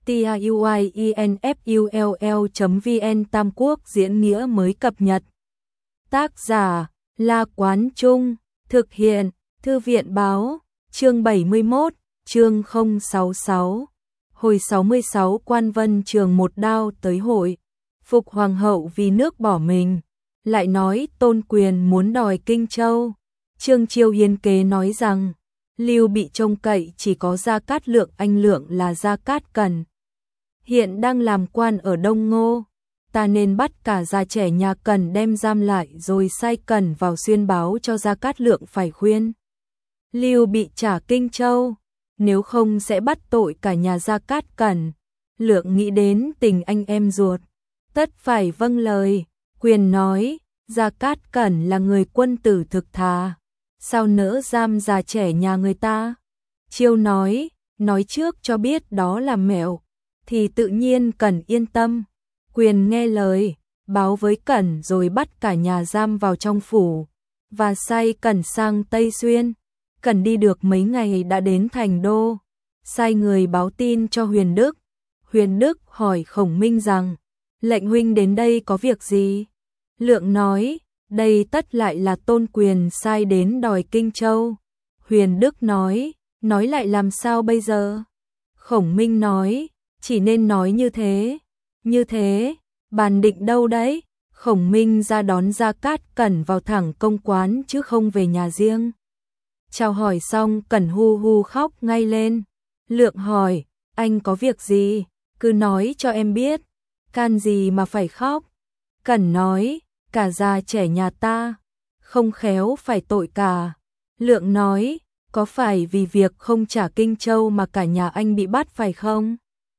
tiuinfull.vn Tam Quốc diễn nghĩa mới cập nhật. Tác giả La Quán Trung, thực hiện Thư viện Báo, chương 71, chương 066. Hồi 66 Quan Vân Trường một đao tới hội, phục hoàng hậu vì nước bỏ mình, lại nói Tôn Quyền muốn đòi Kinh Châu. Trương Chiêu hiến kế nói rằng, Lưu Bị trông cậy chỉ có Gia Cát Lượng, anh Lượng là Gia Cát Cẩn, hiện đang làm quan ở Đông Ngô, ta nên bắt cả già trẻ nhà Cẩn đem giam lại rồi sai Cẩn vào xuyên báo cho Gia Cát Lượng phải khuyên Lưu Bị trả Kinh Châu, nếu không sẽ bắt tội cả nhà Gia Cát Cẩn. Lượng nghĩ đến tình anh em ruột, tất phải vâng lời. Quyền nói, Gia Cát Cẩn là người quân tử thực thà, sao nỡ giam già trẻ nhà người ta. Chiêu nói trước cho biết đó là mẹo, thì tự nhiên Cẩn yên tâm. Quyền nghe lời, báo với Cẩn rồi bắt cả nhà giam vào trong phủ, và sai Cẩn sang Tây Xuyên. Cẩn đi được mấy ngày đã đến thành đô, sai người báo tin cho Huyền Đức. Huyền Đức hỏi Khổng Minh rằng, lệnh huynh đến đây có việc gì? Lượng nói, đây tất lại là Tôn Quyền sai đến đòi Kinh Châu. Huyền Đức nói lại làm sao bây giờ? Khổng Minh nói, chỉ nên nói như thế, bàn định đâu đấy? Khổng Minh ra đón Gia Cát Cẩn vào thẳng công quán chứ không về nhà riêng. Chào hỏi xong Cẩn hu hu khóc ngay lên. Lượng hỏi, anh có việc gì? Cứ nói cho em biết. Can gì mà phải khóc? Cẩn nói, cả già trẻ nhà ta, không khéo phải tội cả. Lượng nói, có phải vì việc không trả Kinh Châu mà cả nhà anh bị bắt phải không?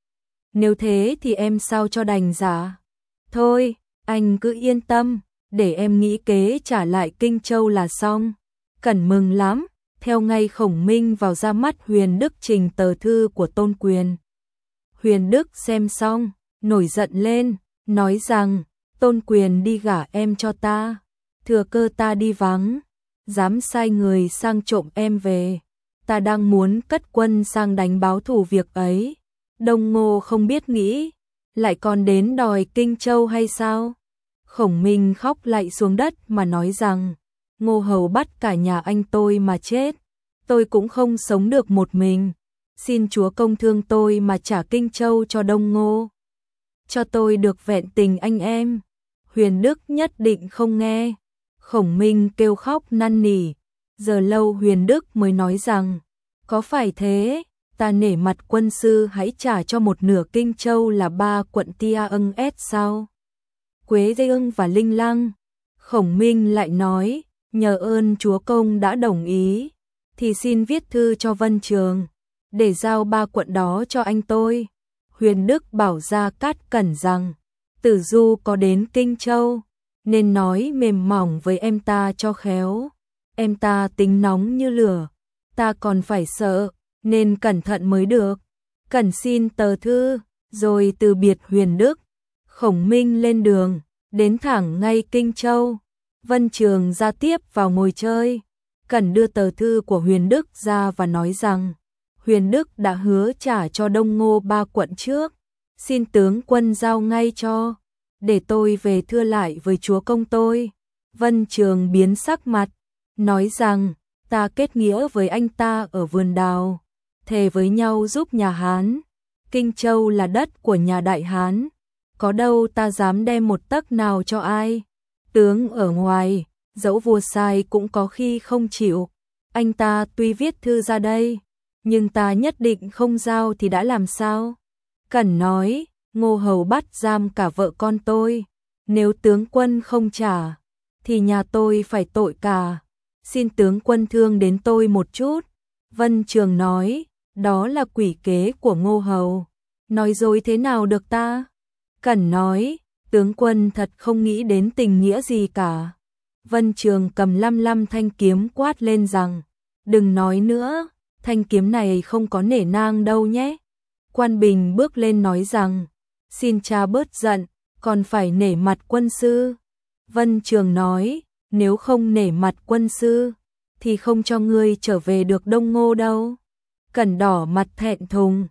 Nếu thế thì em sao cho đành dạ? Thôi, anh cứ yên tâm, để em nghĩ kế trả lại Kinh Châu là xong. Cẩn mừng lắm, theo ngay Khổng Minh vào ra mắt Huyền Đức trình tờ thư của Tôn Quyền. Huyền Đức xem xong, nổi giận lên, nói rằng, Tôn Quyền đi gả em cho ta, thừa cơ ta đi vắng, dám sai người sang trộm em về. Ta đang muốn cất quân sang đánh báo thù việc ấy. Đông Ngô không biết nghĩ, lại còn đến đòi Kinh Châu hay sao? Khổng Minh khóc lạy xuống đất mà nói rằng, Ngô Hầu bắt cả nhà anh tôi mà chết, tôi cũng không sống được một mình. Xin Chúa công thương tôi mà trả Kinh Châu cho Đông Ngô, cho tôi được vẹn tình anh em. Huyền Đức nhất định không nghe. Khổng Minh kêu khóc năn nỉ. Giờ lâu Huyền Đức mới nói rằng, có phải thế, ta nể mặt quân sư hãy trả cho một nửa Kinh Châu là 3 quận Tia Ưng S sao? Quế Dây Ưng và Linh Lăng. Khổng Minh lại nói, nhờ ơn Chúa công đã đồng ý, thì xin viết thư cho Vân Trường, để giao 3 quận đó cho anh tôi. Huyền Đức bảo Gia Cát Cẩn rằng, Tử Du có đến Kinh Châu, nên nói mềm mỏng với em ta cho khéo. Em ta tính nóng như lửa, ta còn phải sợ, nên cẩn thận mới được. Cẩn xin tờ thư, rồi từ biệt Huyền Đức. Khổng Minh lên đường, đến thẳng ngay Kinh Châu. Vân Trường ra tiếp vào ngồi chơi. Cẩn đưa tờ thư của Huyền Đức ra và nói rằng, Huyền Đức đã hứa trả cho Đông Ngô 3 quận trước, xin tướng quân giao ngay cho, để tôi về thưa lại với chúa công tôi. Vân Trường biến sắc mặt, nói rằng, ta kết nghĩa với anh ta ở vườn đào, thề với nhau giúp nhà Hán. Kinh Châu là đất của nhà Đại Hán, có đâu ta dám đem một tấc nào cho ai. Tướng ở ngoài, dẫu vua sai cũng có khi không chịu. Anh ta tuy viết thư ra đây, nhưng ta nhất định không giao thì đã làm sao? Cẩn nói, Ngô Hầu bắt giam cả vợ con tôi, nếu tướng quân không trả, thì nhà tôi phải tội cả. Xin tướng quân thương đến tôi một chút. Vân Trường nói, đó là quỷ kế của Ngô Hầu, nói dối thế nào được ta? Cẩn nói, tướng quân thật không nghĩ đến tình nghĩa gì cả. Vân Trường cầm 55 thanh kiếm quát lên rằng, đừng nói nữa, thanh kiếm này không có nể nang đâu nhé. Quan Bình bước lên nói rằng, xin cha bớt giận, còn phải nể mặt quân sư. Vân Trường nói, nếu không nể mặt quân sư, thì không cho ngươi trở về được Đông Ngô đâu. Cẩn đỏ mặt thẹn thùng,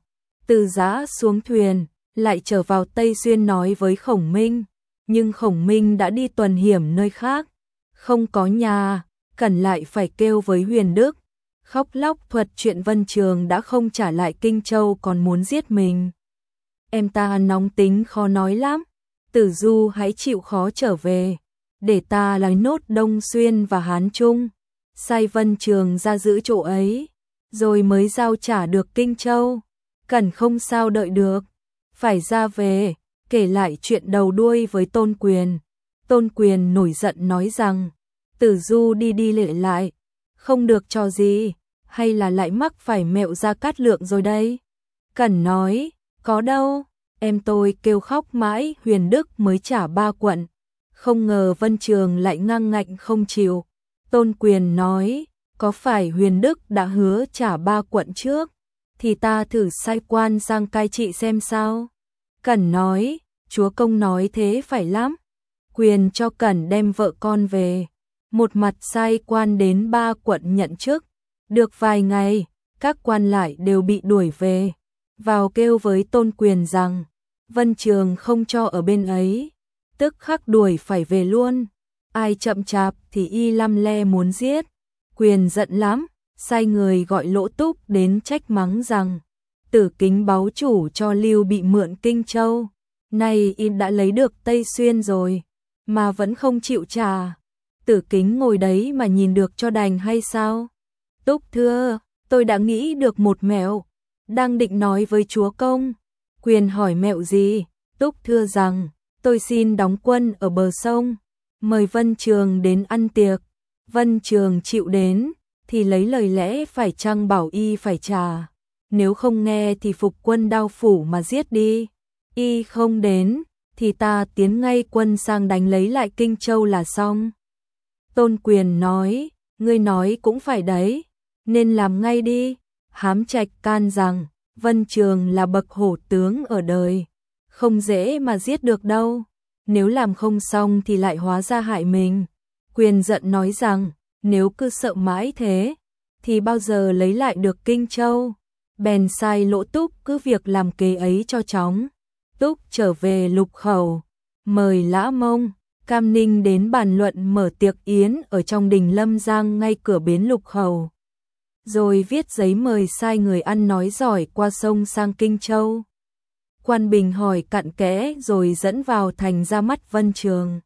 Từ Giã xuống thuyền, lại trở vào Tây Xuyên nói với Khổng Minh, nhưng Khổng Minh đã đi tuần hiểm nơi khác, không có nhà, cần lại phải kêu với Huyền Đức, khóc lóc thuật chuyện Vân Trường đã không trả lại Kinh Châu còn muốn giết mình. Em ta nóng tính khó nói lắm, Tử Du hãy chịu khó trở về, để ta lấy nốt Đông Xuyên và Hán Trung, sai Vân Trường ra giữ chỗ ấy, rồi mới giao trả được Kinh Châu. Cần không sao đợi được, phải ra về, kể lại chuyện đầu đuôi với Tôn Quyền. Tôn Quyền nổi giận nói rằng, Tử Du đi đi lại lại, không được cho gì, hay là lại mắc phải mẹo Gia Cát Lượng rồi đây? Cẩn nói, có đâu, em tôi kêu khóc mãi Huyền Đức mới trả 3 quận, không ngờ Vân Trường lại ngang ngạnh không chịu. Tôn Quyền nói, có phải Huyền Đức đã hứa trả 3 quận trước, thì ta thử sai quan sang cai trị xem sao. Cẩn nói, chúa công nói thế phải lắm. Quyền cho Cẩn đem vợ con về, một mặt sai quan đến 3 quận nhận chức. Được vài ngày, các quan lại đều bị đuổi về, vào kêu với Tôn Quyền rằng, Vân Trường không cho ở bên ấy, tức khắc đuổi phải về luôn. Ai chậm chạp thì y lăm le muốn giết. Quyền giận lắm, sai người gọi Lỗ Túc đến trách mắng rằng, Tử Kính báu chủ cho Lưu Bị mượn Kinh Châu, nay y đã lấy được Tây Xuyên rồi, mà vẫn không chịu trả. Tử Kính ngồi đấy mà nhìn được cho đành hay sao? Túc thưa, tôi đã nghĩ được một mẹo, đang định nói với chúa công. Quyền hỏi mẹo gì? Túc thưa rằng, tôi xin đóng quân ở bờ sông, mời Vân Trường đến ăn tiệc. Vân Trường chịu đến, thì lấy lời lẽ phải chăng bảo y phải trả, nếu không nghe thì phục quân Đao Phủ mà giết đi. Y không đến, thì ta tiến ngay quân sang đánh lấy lại Kinh Châu là xong. Tôn Quyền nói, ngươi nói cũng phải đấy, nên làm ngay đi. Hám Trạch can rằng, Vân Trường là bậc hổ tướng ở đời, không dễ mà giết được đâu, nếu làm không xong thì lại hóa ra hại mình. Quyền giận nói rằng, nếu cứ sợ mãi thế, thì bao giờ lấy lại được Kinh Châu. Bèn sai Lỗ Túc cứ việc làm kế ấy cho chóng. Túc trở về Lục Khẩu, mời Lã Mông, Cam Ninh đến bàn luận mở tiệc yến ở trong đình Lâm Giang ngay cửa bến Lục Khẩu. Rồi viết giấy mời sai người ăn nói giỏi qua sông sang Kinh Châu. Quan Bình hỏi cặn kẽ rồi dẫn vào thành ra mắt Vân Trường.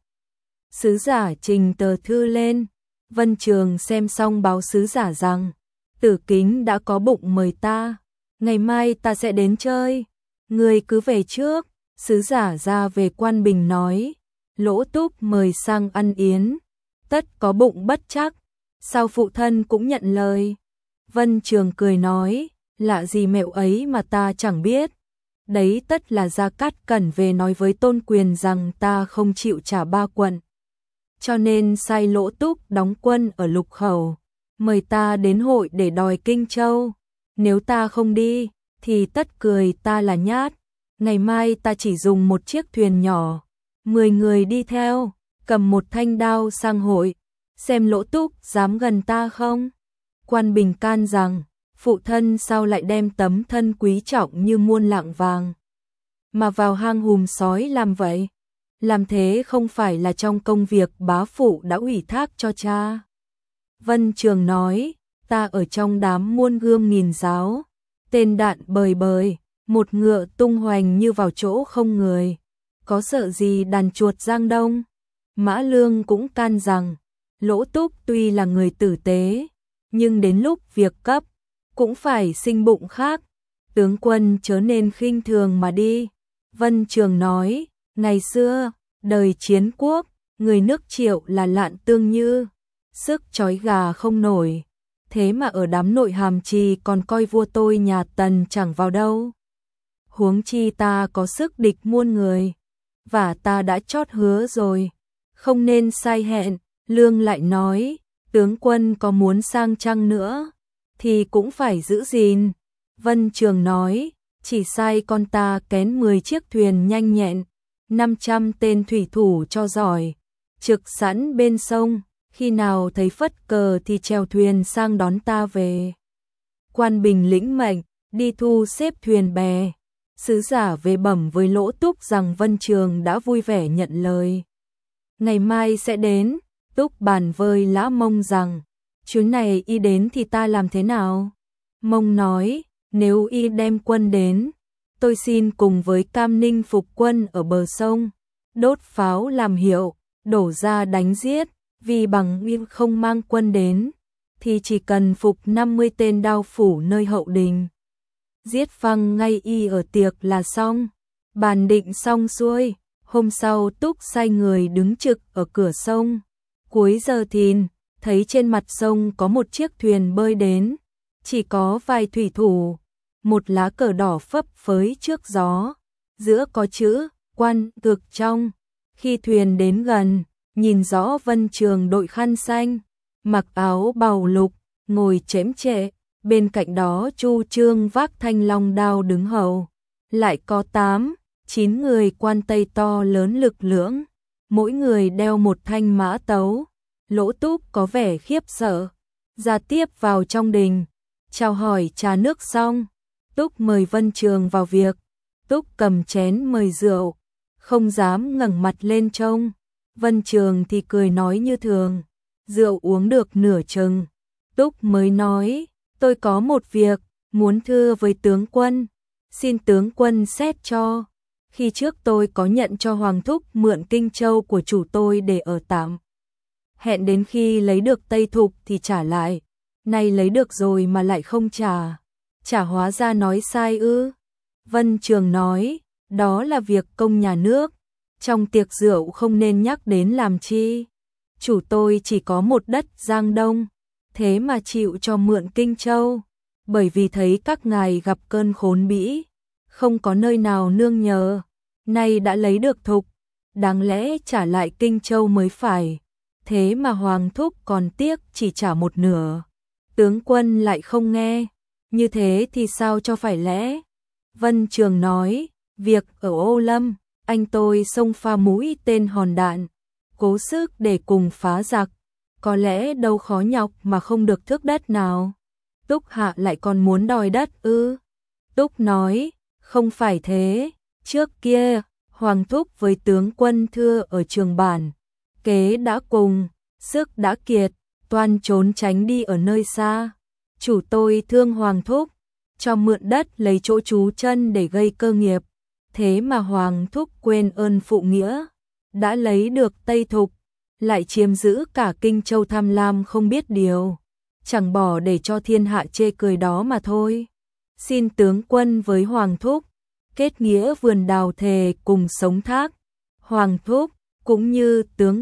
Sứ giả trình tờ thư lên, Vân Trường xem xong báo sứ giả rằng, Tử Kính đã có bụng mời ta, ngày mai ta sẽ đến chơi, người cứ về trước. Sứ giả ra về Quan Bình nói, Lỗ Túc mời sang ăn yến, tất có bụng bất chắc, sao phụ thân cũng nhận lời. Vân Trường cười nói, lạ gì mẹo ấy mà ta chẳng biết, đấy tất là Gia Cát Cẩn về nói với Tôn Quyền rằng ta không chịu trả 3 quận, cho nên sai Lỗ Túc đóng quân ở Lục Khẩu, mời ta đến hội để đòi Kinh Châu. Nếu ta không đi, thì tất cười ta là nhát. Ngày mai ta chỉ dùng một chiếc thuyền nhỏ, 10 người đi theo, cầm một thanh đao sang hội, xem Lỗ Túc dám gần ta không. Quan Bình can rằng, phụ thân sao lại đem tấm thân quý trọng như muôn lạng vàng mà vào hang hùm sói làm vậy? Làm thế không phải là trong công việc bá phụ đã ủy thác cho cha. Vân Trường nói, ta ở trong đám muôn gươm nghìn giáo, tên đạn bời bời, một ngựa tung hoành như vào chỗ không người, có sợ gì đàn chuột Giang Đông. Mã Lương cũng can rằng, Lỗ Túc tuy là người tử tế, nhưng đến lúc việc cấp, cũng phải sinh bụng khác, tướng quân chớ nên khinh thường mà đi. Vân Trường nói, ngày xưa, đời chiến quốc, người nước Triệu là Lạn Tương Như, sức chói gà không nổi, thế mà ở đám nội hàm trì còn coi vua tôi nhà Tần chẳng vào đâu. Huống chi ta có sức địch muôn người, và ta đã chót hứa rồi, không nên sai hẹn. Lương lại nói, tướng quân có muốn sang chăng nữa, thì cũng phải giữ gìn. Vân Trường nói, chỉ sai con ta kén 10 chiếc thuyền nhanh nhẹn, 500 tên thủy thủ cho giỏi, trực sẵn bên sông, khi nào thấy phất cờ thì chèo thuyền sang đón ta về. Quan Bình lĩnh mệnh, đi thu xếp thuyền bè, Sứ giả về bẩm với Lỗ Túc rằng Vân Trường đã vui vẻ nhận lời. Ngày mai sẽ đến. Túc bàn với Lã Mông rằng, chuyến này y đến thì ta làm thế nào? Mông nói, nếu y đem quân đến, tôi xin cùng với Cam Ninh phục quân ở bờ sông, đốt pháo làm hiệu, đổ ra đánh giết, vì bằng y không mang quân đến, thì chỉ cần phục 50 tên đao phủ nơi hậu đình. Giết phăng ngay y ở tiệc là xong. Bàn định xong xuôi, hôm sau Túc sai người đứng trực ở cửa sông. Cuối giờ thìn, thấy trên mặt sông có một chiếc thuyền bơi đến, chỉ có vài thủy thủ, một lá cờ đỏ phấp phới trước gió, giữa có chữ Quan Cực trong. Khi thuyền đến gần, nhìn rõ Vân Trường đội khăn xanh, mặc áo bào lục, ngồi chễm chệ, bên cạnh đó Chu Trương vác thanh long đao đứng hầu, lại có 8, 9 người quan tây to lớn lực lưỡng, mỗi người đeo một thanh mã tấu. Lỗ Túc có vẻ khiếp sợ, ra tiếp vào trong đình, chào hỏi trà nước xong, Túc mời Vân Trường vào việc. Túc cầm chén mời rượu, không dám ngẩng mặt lên trông. Vân Trường thì cười nói như thường. Rượu uống được nửa chừng, Túc mới nói, tôi có một việc muốn thưa với tướng quân, xin tướng quân xét cho. Khi trước tôi có nhận cho Hoàng Thúc mượn Kinh Châu của chủ tôi để ở tạm, hẹn đến khi lấy được Tây Thục thì trả lại, nay lấy được rồi mà lại không trả, hóa ra nói sai ư? Vân Trường nói, đó là việc công nhà nước, trong tiệc rượu không nên nhắc đến làm chi. Chủ tôi chỉ có một đất Giang Đông, thế mà chịu cho mượn Kinh Châu, bởi vì thấy các ngài gặp cơn khốn bĩ, không có nơi nào nương nhờ, nay đã lấy được Thục, đáng lẽ trả lại Kinh Châu mới phải, thế mà Hoàng Thúc còn tiếc chỉ trả một nửa. Tướng quân lại không nghe, như thế thì sao cho phải lẽ? Vân Trường nói, việc ở Ô Lâm, anh tôi xông pha mũi tên hòn đạn, cố sức để cùng phá giặc, có lẽ đâu khó nhọc mà không được thước đất nào. Túc hạ lại còn muốn đòi đất ư? Túc nói, không phải thế, trước kia, Hoàng Thúc với tướng quân thưa ở Trường Bản, kế đã cùng, sức đã kiệt, toan trốn tránh đi ở nơi xa. Chủ tôi thương Hoàng Thúc, cho mượn đất lấy chỗ trú chân để gây cơ nghiệp, thế mà Hoàng Thúc quên ơn phụ nghĩa, đã lấy được Tây Thục, lại chiếm giữ cả Kinh Châu tham lam không biết điều, chẳng bỏ để cho thiên hạ chê cười đó mà thôi. Xin tướng quân với Hoàng Thúc, kết nghĩa vườn đào thề cùng sống thác. Hoàng Thúc cũng như tướng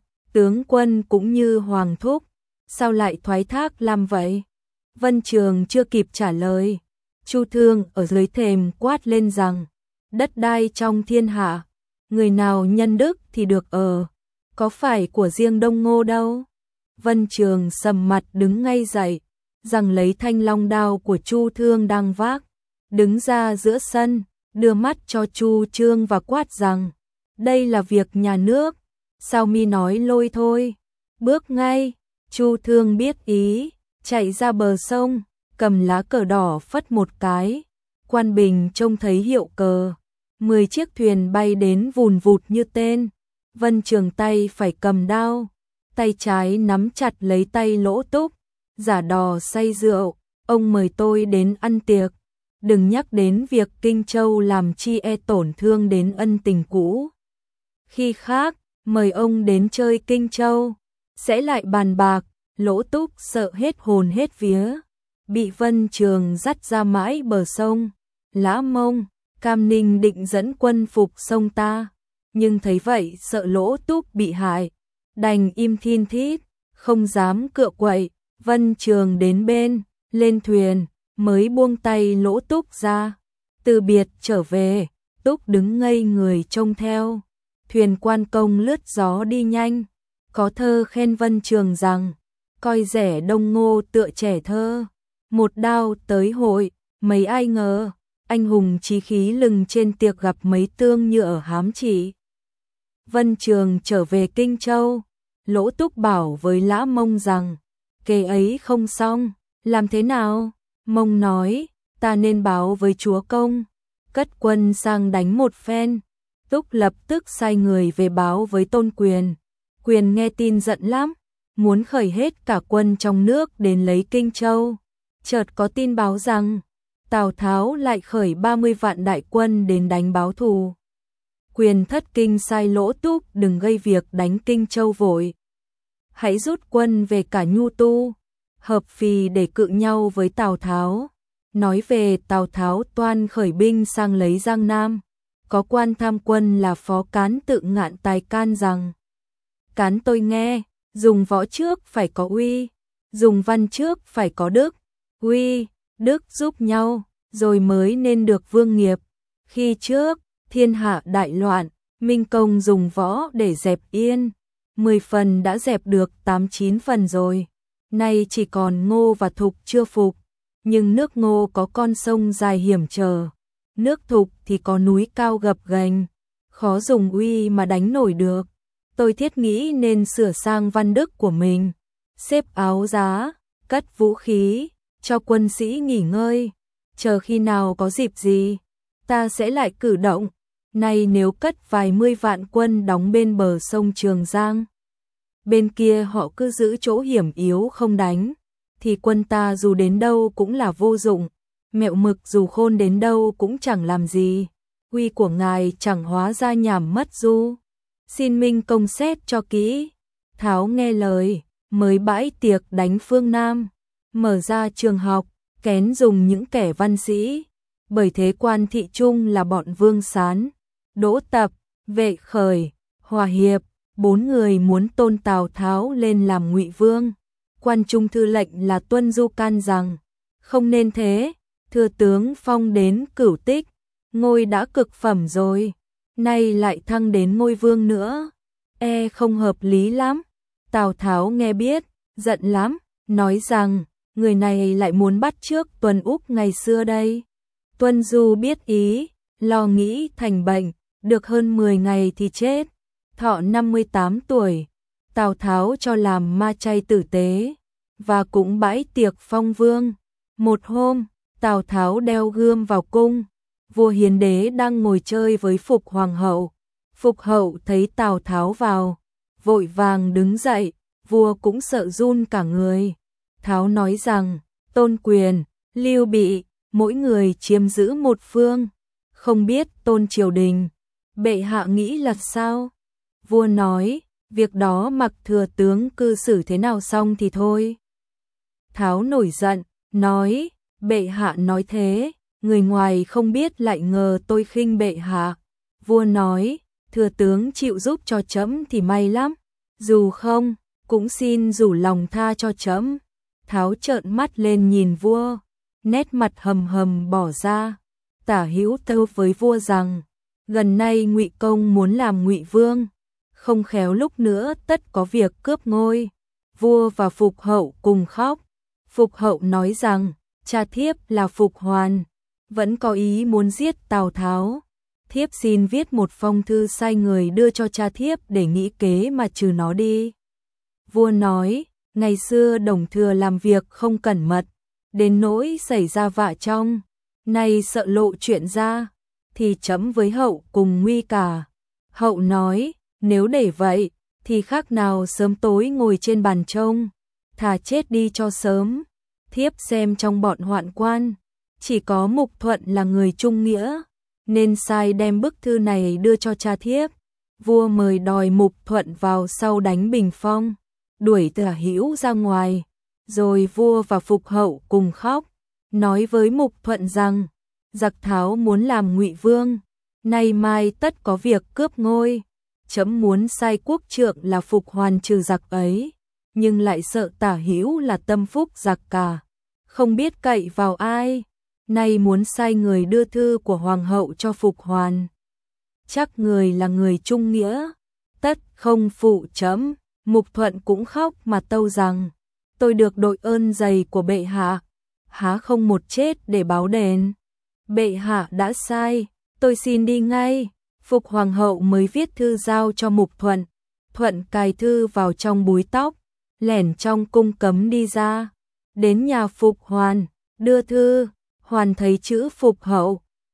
quân cũng như Hoàng Thúc, sao lại thoái thác làm vậy? Vân Trường chưa kịp trả lời, Chu Thương ở dưới thềm quát lên rằng, đất đai trong thiên hạ, người nào nhân đức thì được ở, có phải của riêng Đông Ngô đâu. Vân Trường sầm mặt đứng ngay dậy, rằng lấy thanh long đao của Chu Thương đang vác, đứng ra giữa sân, đưa mắt cho Chu Trương và quát rằng, đây là việc nhà nước, sao mi nói lôi thôi, bước ngay. Chu Thương biết ý, chạy ra bờ sông, cầm lá cờ đỏ phất một cái, quan bình trông thấy hiệu cờ, 10 chiếc thuyền bay đến vùn vụt như tên. Vân Trường tay phải cầm đao, tay trái nắm chặt lấy tay Lỗ Túc, giả đò say rượu, ông mời tôi đến ăn tiệc, đừng nhắc đến việc Kinh Châu làm chi e tổn thương đến ân tình cũ. Khi khác, mời ông đến chơi Kinh Châu, sẽ lại bàn bạc. Lỗ Túc sợ hết hồn hết vía, bị Vân Trường dắt ra mãi bờ sông. Lã Mông, Cam Ninh định dẫn quân phục sông ta, nhưng thấy vậy sợ Lỗ Túc bị hại, đành im thin thít, không dám cựa quậy. Vân Trường đến bên, lên thuyền, mới buông tay Lỗ Túc ra, từ biệt trở về. Túc đứng ngây người trông theo, thuyền quan công lướt gió đi nhanh, có thơ khen Vân Trường rằng, coi rẻ Đông Ngô tựa trẻ thơ, một đao tới hội, mấy ai ngờ, anh hùng chí khí lừng trên tiệc gặp mấy tương như ở Hám Chỉ. Vân Trường trở về Kinh Châu, Lỗ Túc bảo với Lã Mông rằng, kế ấy không xong, làm thế nào? Mông nói, ta nên báo với chúa công, cất quân sang đánh một phen. Túc lập tức sai người về báo với Tôn Quyền. Quyền nghe tin giận lắm, muốn khởi hết cả quân trong nước đến lấy Kinh Châu. Chợt có tin báo rằng Tào Tháo lại khởi 30 vạn đại quân đến đánh báo thù. Quyền thất kinh sai Lỗ Túc đừng gây việc đánh Kinh Châu vội. Hãy rút quân về cả Nhu Tu, Hợp Phì để cự nhau với Tào Tháo. Nói về Tào Tháo toan khởi binh sang lấy Giang Nam. Có quan tham quân là Phó Cán Tự Ngạn tài can rằng: Cán tôi nghe, dùng võ trước phải có uy, dùng văn trước phải có đức. Uy, đức giúp nhau, rồi mới nên được vương nghiệp. Khi trước, thiên hạ đại loạn, Minh Công dùng võ để dẹp yên. 10 phần đã dẹp được 8-9 phần rồi. Nay chỉ còn Ngô và Thục chưa phục. Nhưng nước Ngô có con sông dài hiểm trở, nước Thục thì có núi cao gập ghềnh, khó dùng uy mà đánh nổi được. Tôi thiết nghĩ nên sửa sang văn đức của mình, xếp áo giá, cất vũ khí, cho quân sĩ nghỉ ngơi. Chờ khi nào có dịp gì, ta sẽ lại cử động. Nay nếu cất vài 10 vạn quân đóng bên bờ sông Trường Giang, bên kia họ cứ giữ chỗ hiểm yếu không đánh, thì quân ta dù đến đâu cũng là vô dụng, Mẹo Mực dù khôn đến đâu cũng chẳng làm gì. Uy của ngài chẳng hóa ra nhảm mất du. Xin Minh Công xét cho kỹ. Tháo nghe lời, mới bãi tiệc đánh phương Nam, mở ra trường học, kén dùng những kẻ văn sĩ. Bởi thế quan thị trung là bọn Vương Sán, Đỗ Tập, Vệ Khởi, Hòa Hiệp, 4 người muốn tôn Tào Tháo lên làm Ngụy Vương. Quan trung thư lệnh là Tuân Du can rằng: Không nên thế, thừa tướng phong đến Cửu Tích, ngôi đã cực phẩm rồi, nay lại thăng đến ngôi vương nữa, không hợp lý lắm. Tào Tháo nghe biết, giận lắm, nói rằng: Người này lại muốn bắt chước Tuân Úc ngày xưa đây. Tuân Du biết ý, lo nghĩ thành bệnh, được hơn 10 ngày thì chết. Thọ 58 tuổi, Tào Tháo cho làm ma chay tử tế, và cũng bãi tiệc phong vương. Một hôm, Tào Tháo đeo gươm vào cung, vua Hiến Đế đang ngồi chơi với Phục Hoàng hậu. Phục hậu thấy Tào Tháo vào, vội vàng đứng dậy, vua cũng sợ run cả người. Tháo nói rằng: Tôn Quyền, Lưu Bị, mỗi người chiếm giữ một phương, không biết Tôn triều đình, bệ hạ nghĩ là sao? Vua nói: Việc đó mặc thừa tướng cư xử thế nào xong thì thôi. Tháo nổi giận, nói: Bệ hạ nói thế, người ngoài không biết lại ngờ tôi khinh bệ hạ. Vua nói: Thừa tướng chịu giúp cho trẫm thì may lắm, dù không, cũng xin rủ lòng tha cho trẫm. Tháo trợn mắt lên nhìn vua, nét mặt hầm hầm bỏ ra. Tả Hữu tâu với vua rằng: Gần nay Ngụy Công muốn làm Ngụy Vương, không khéo lúc nữa tất có việc cướp ngôi. Vua và Phục hậu cùng khóc. Phục hậu nói rằng: Cha thiếp là Phục Hoàn, vẫn có ý muốn giết Tào Tháo. Thiếp xin viết một phong thư sai người đưa cho cha thiếp để nghĩ kế mà trừ nó đi. Vua nói: Ngày xưa Đồng Thừa làm việc không cẩn mật, đến nỗi xảy ra vạ trong, nay sợ lộ chuyện ra, thì trẫm với hậu cùng nguy cả. Hậu nói: Nếu để vậy, thì khác nào sớm tối ngồi trên bàn trông, thà chết đi cho sớm. Thiếp xem trong bọn hoạn quan, chỉ có Mục Thuận là người trung nghĩa, nên sai đem bức thư này đưa cho cha thiếp. Vua mời đòi Mục Thuận vào sau đánh bình phong, đuổi Tả Hữu ra ngoài. Rồi vua và Phục hậu cùng khóc, nói với Mục Thuận rằng: Giặc Tháo muốn làm Ngụy Vương, nay mai tất có việc cướp ngôi. Trẫm muốn sai quốc trượng là Phục Hoàn trừ giặc ấy, nhưng lại sợ Tả Hữu là tâm phúc giặc cả, không biết cậy vào ai. Nay muốn sai người đưa thư của hoàng hậu cho Phục Hoàn. Chắc người là người trung nghĩa, tất không phụ trẫm. Mục Thuận cũng khóc mà tâu rằng: Tôi được đội ơn dày của bệ hạ, há không một chết để báo đền. Bệ hạ đã sai, tôi xin đi ngay. Phục hoàng hậu mới viết thư giao cho Mục Thuận. Thuận cài thư vào trong búi tóc, lẻn trong cung cấm đi ra, đến nhà Phục Hoàn, đưa thư. Hoàn thấy chữ Phục hậu,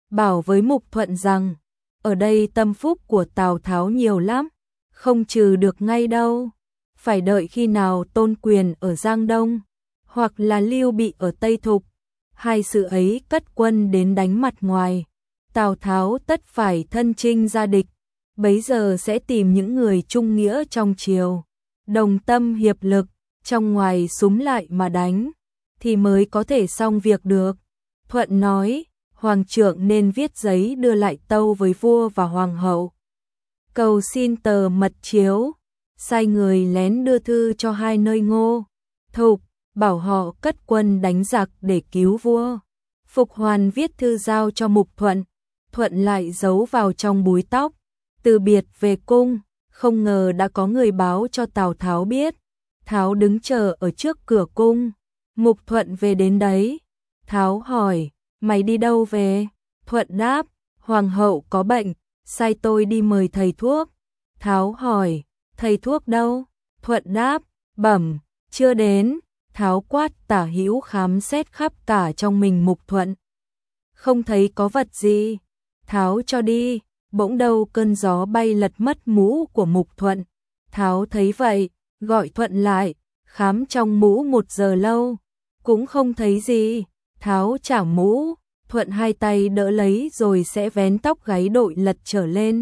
bảo với Mục Thuận rằng, ở đây tâm phúc của Tào Tháo nhiều lắm, không trừ được ngay đâu, phải đợi khi nào Tôn Quyền ở Giang Đông, hoặc là Lưu Bị ở Tây Thục, hai sự ấy cất quân đến đánh mặt ngoài, Tào Tháo tất phải thân chinh ra địch, bấy giờ sẽ tìm những người trung nghĩa trong triều, đồng tâm hiệp lực, trong ngoài xúm lại mà đánh, thì mới có thể xong việc được. Thuận nói, Hoàng trưởng nên viết giấy đưa lại tâu với vua và hoàng hậu, cầu xin tờ mật chiếu, sai người lén đưa thư cho hai nơi Ngô, Thục, bảo họ cất quân đánh giặc để cứu vua. Phục Hoàn viết thư giao cho Mục Thuận, Thuận lại giấu vào trong búi tóc, từ biệt về cung, không ngờ đã có người báo cho Tào Tháo biết. Tháo đứng chờ ở trước cửa cung, Mục Thuận về đến đấy. Tháo hỏi, mày đi đâu về? Thuận đáp, hoàng hậu có bệnh, sai tôi đi mời thầy thuốc. Tháo hỏi, thầy thuốc đâu? Thuận đáp, bẩm, chưa đến. Tháo quát Tả Hữu khám xét khắp cả trong mình Mục Thuận, không thấy có vật gì. Tháo cho đi, bỗng đâu cơn gió bay lật mất mũ của Mục Thuận. Tháo thấy vậy, gọi Thuận lại, khám trong mũ 1 giờ lâu, cũng không thấy gì. Tháo trả mũ, Thuận hai tay đỡ lấy rồi sẽ vén tóc gáy đội lật trở lên.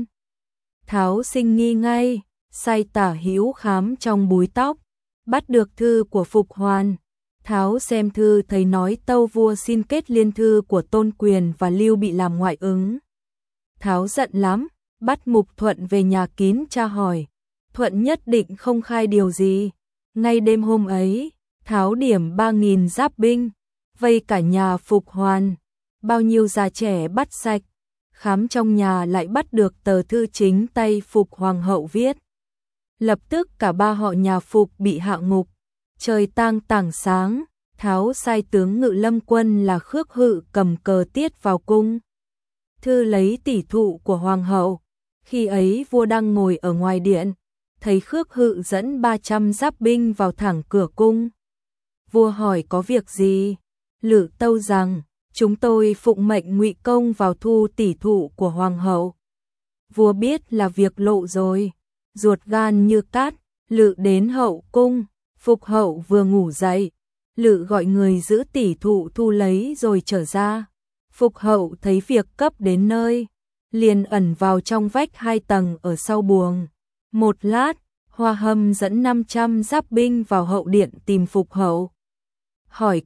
Tháo sinh nghi ngay, sai Tả Hữu khám trong búi tóc, bắt được thư của Phục Hoàn. Tháo xem thư thấy nói tâu vua xin kết liên thư của Tôn Quyền và Lưu Bị làm ngoại ứng. Tháo giận lắm, bắt Mục Thuận về nhà kín tra hỏi. Thuận nhất định không khai điều gì. Ngay đêm hôm ấy, Tháo điểm 3.000 giáp binh, vây cả nhà Phục Hoàn, bao nhiêu già trẻ bắt sạch. Khám trong nhà lại bắt được tờ thư chính tay Phục hoàng hậu viết. Lập tức cả ba họ nhà Phục bị hạ ngục. Trời tang tảng sáng, Tháo sai tướng Ngự Lâm Quân là Khước Hự cầm cờ tiết vào cung. Thư lấy tỷ thụ của hoàng hậu. Khi ấy vua đang ngồi ở ngoài điện, thấy Khước Hự dẫn 300 giáp binh vào thẳng cửa cung. Vua hỏi có việc gì? Lự tâu rằng, chúng tôi phụng mệnh Ngụy Công vào thu tỷ thụ của hoàng hậu. Vua biết là việc lộ rồi, ruột gan như cát. Lự đến hậu cung, Phục hậu vừa ngủ dậy, Lự gọi người giữ tỷ thụ thu lấy rồi trở ra. Phục hậu thấy việc cấp đến nơi, liền ẩn vào trong vách 2 tầng ở sau buồng. Một lát, Hoa Hâm dẫn 500 giáp binh vào hậu điện tìm Phục hậu. Hỏi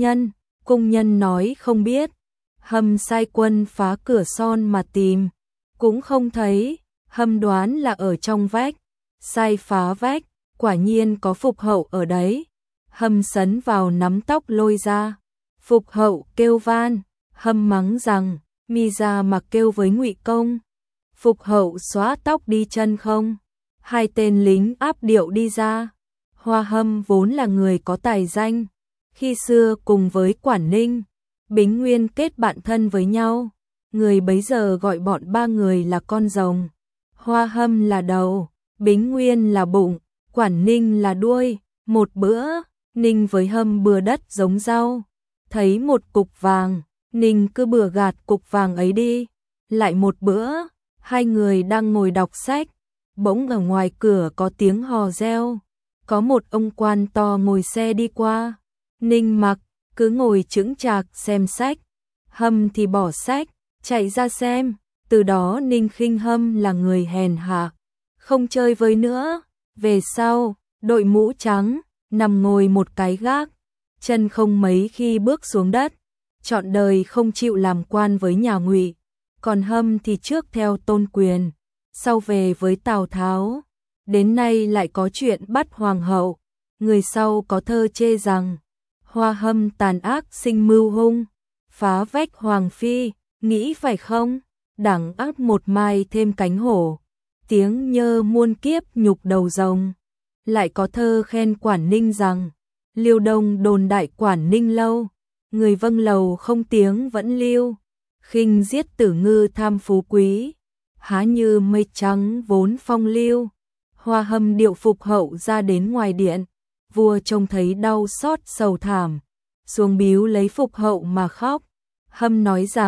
cung nhân nói không biết. Hâm sai quân phá cửa son mà tìm, cũng không thấy. Hâm đoán là ở trong vách, sai phá vách, quả nhiên có Phục hậu ở đấy. Hâm sấn vào nắm tóc lôi ra. Phục hậu kêu van, Hâm mắng rằng, mi ra mà kêu với Ngụy Công. Phục hậu xóa tóc đi chân không. 2 tên lính áp điệu đi ra. Hoa Hâm vốn là người có tài danh, khi xưa cùng với Quản Ninh, Bính Nguyên kết bạn thân với nhau. Người bấy giờ gọi bọn 3 người là con rồng. Hoa Hâm là đầu, Bính Nguyên là bụng, Quản Ninh là đuôi. Một bữa, Ninh với Hâm bừa đất giống rau, thấy một cục vàng, Ninh cứ bừa gạt cục vàng ấy đi. Lại một bữa, 2 người đang ngồi đọc sách, bỗng ở ngoài cửa có tiếng hò reo. Có một ông quan to ngồi xe đi qua. Ninh mặc, cứ ngồi chững chạc xem sách. Hâm thì bỏ sách, chạy ra xem. Từ đó Ninh khinh Hâm là người hèn hạ, không chơi với nữa. Về sau, đội mũ trắng, nằm ngồi một cái gác, chân không mấy khi bước xuống đất. Trọn đời không chịu làm quan với nhà Ngụy. Còn Hâm thì trước theo Tôn Quyền, sau về với Tào Tháo. Đến nay lại có chuyện bắt hoàng hậu. Người sau có thơ chê rằng, Hoa Hâm tàn ác sinh mưu hung, phá vách hoàng phi, nghĩ phải không? Đẳng ác một mai thêm cánh hổ, tiếng nhơ muôn kiếp nhục đầu rồng. Lại có thơ khen Quản Ninh rằng, Liêu Đông đồn đại Quản Ninh lâu, người vâng lầu không tiếng vẫn lưu, khinh giết Tử Ngư tham phú quý, há như mây trắng vốn phong lưu. Hoa Hâm điệu Phục hậu ra đến ngoài điện, vua trông thấy đau xót sầu thảm, xuống biếu lấy Phục hậu mà khóc. Hâm nói rằng,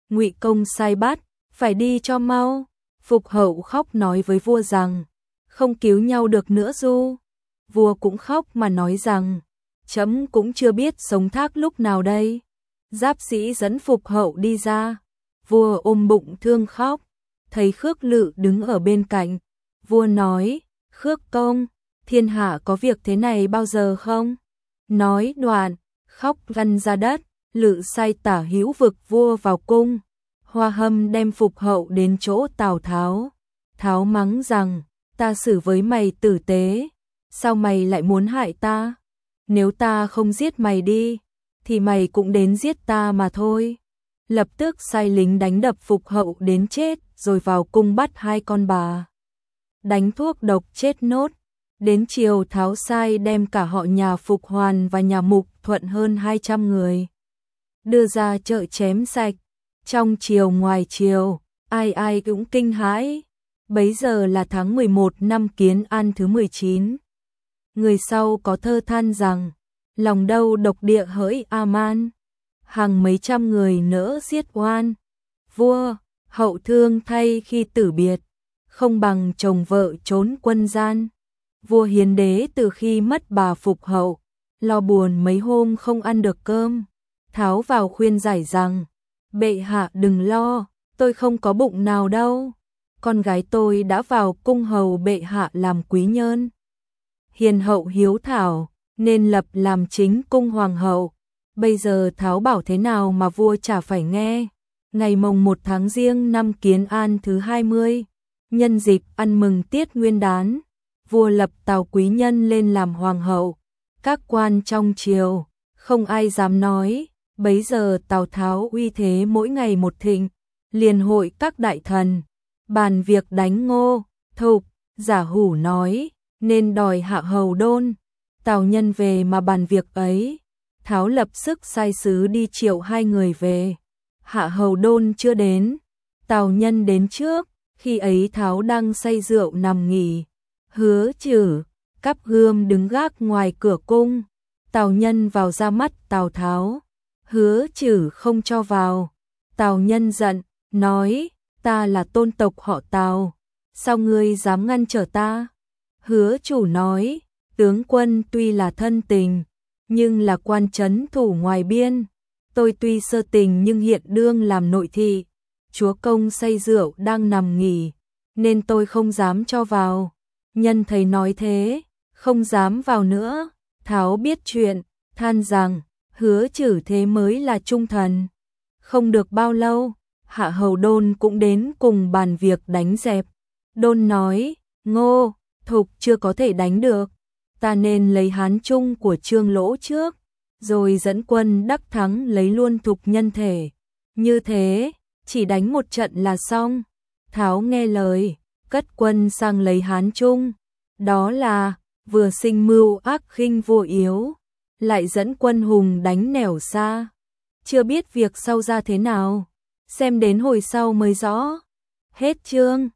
Ngụy Công sai bắt, phải đi cho mau. Phục Hậu khóc nói với vua rằng, không cứu nhau được nữa du. Vua cũng khóc mà nói rằng, trẫm cũng chưa biết sống thác lúc nào đây. Giáp sĩ dẫn Phục Hậu đi ra, vua ôm bụng thương khóc, thấy Khước Lự đứng ở bên cạnh. Vua nói, Khước công, thiên hạ có việc thế này bao giờ không? Nói đoạn, khóc lăn ra đất. Lự sai tả hữu vực vua vào cung. Hoa Hâm đem Phục Hậu đến chỗ Tào Tháo. Tháo mắng rằng, ta xử với mày tử tế, sao mày lại muốn hại ta? Nếu ta không giết mày đi, thì mày cũng đến giết ta mà thôi. Lập tức sai lính đánh đập Phục Hậu đến chết, rồi vào cung bắt hai con bà. Đánh thuốc độc chết nốt. Đến chiều Tháo sai đem cả họ nhà Phục Hoàn và nhà Mục Thuận hơn 200 người đưa ra chợ chém sạch. Trong triều ngoài triều, ai ai cũng kinh hãi. Bấy giờ là tháng 11 năm Kiến An thứ 19. Người sau có thơ than rằng, lòng đâu độc địa hỡi A-man, hàng mấy trăm người nỡ giết oan. Vua, hậu thương thay khi tử biệt, không bằng chồng vợ trốn quân gian. Vua Hiến Đế từ khi mất bà Phục Hậu, lo buồn mấy hôm không ăn được cơm. Tháo vào khuyên giải rằng, bệ hạ đừng lo, tôi không có bụng nào đâu. Con gái tôi đã vào cung hầu bệ hạ làm quý nhân. Hiền hậu hiếu thảo, nên lập làm chính cung hoàng hậu. Bây giờ Tháo bảo thế nào mà vua chả phải nghe. Ngày mồng 1 tháng Giêng năm Kiến An thứ 20, nhân dịp ăn mừng tiết nguyên đán, vua lập Tào quý nhân lên làm hoàng hậu. Các quan trong triều, không ai dám nói. Bấy giờ Tào Tháo uy thế mỗi ngày một thịnh, liền hội các đại thần, bàn việc đánh Ngô, Thục. Giả Hủ nói, nên đòi Hạ Hầu Đôn. Tào Nhân về mà bàn việc ấy. Tháo lập sức sai sứ đi triệu hai người về. Hạ Hầu Đôn chưa đến, Tào Nhân đến trước. Khi ấy Tháo đang say rượu nằm nghỉ. Hứa Chử, Cáp Gươm đứng gác ngoài cửa cung. Tào Nhân vào ra mắt Tào Tháo. Hứa Chử không cho vào. Tào Nhân giận, nói, ta là tôn tộc họ Tào, sao ngươi dám ngăn trở ta? Hứa Chủ nói, tướng quân tuy là thân tình, nhưng là quan trấn thủ ngoài biên. Tôi tuy sơ tình nhưng hiện đương làm nội thị. Chúa công say rượu đang nằm nghỉ, nên tôi không dám cho vào. Nhân thấy nói thế, không dám vào nữa. Tháo biết chuyện, than rằng, Hứa Chử thế mới là trung thần. Không được bao lâu, Hạ Hầu Đôn cũng đến cùng bàn việc đánh dẹp. Đôn nói, Ngô, Thục chưa có thể đánh được, ta nên lấy Hán Trung của Trương Lỗ trước, rồi dẫn quân đắc thắng lấy luôn Thục nhân thể. Như thế, chỉ đánh một trận là xong. Tháo nghe lời, cất quân sang lấy Hán Trung. Đó là, vừa sinh mưu ác khinh vua yếu, lại dẫn quân hùng đánh nẻo xa. Chưa biết việc sau ra thế nào, xem đến hồi sau mới rõ. Hết chương.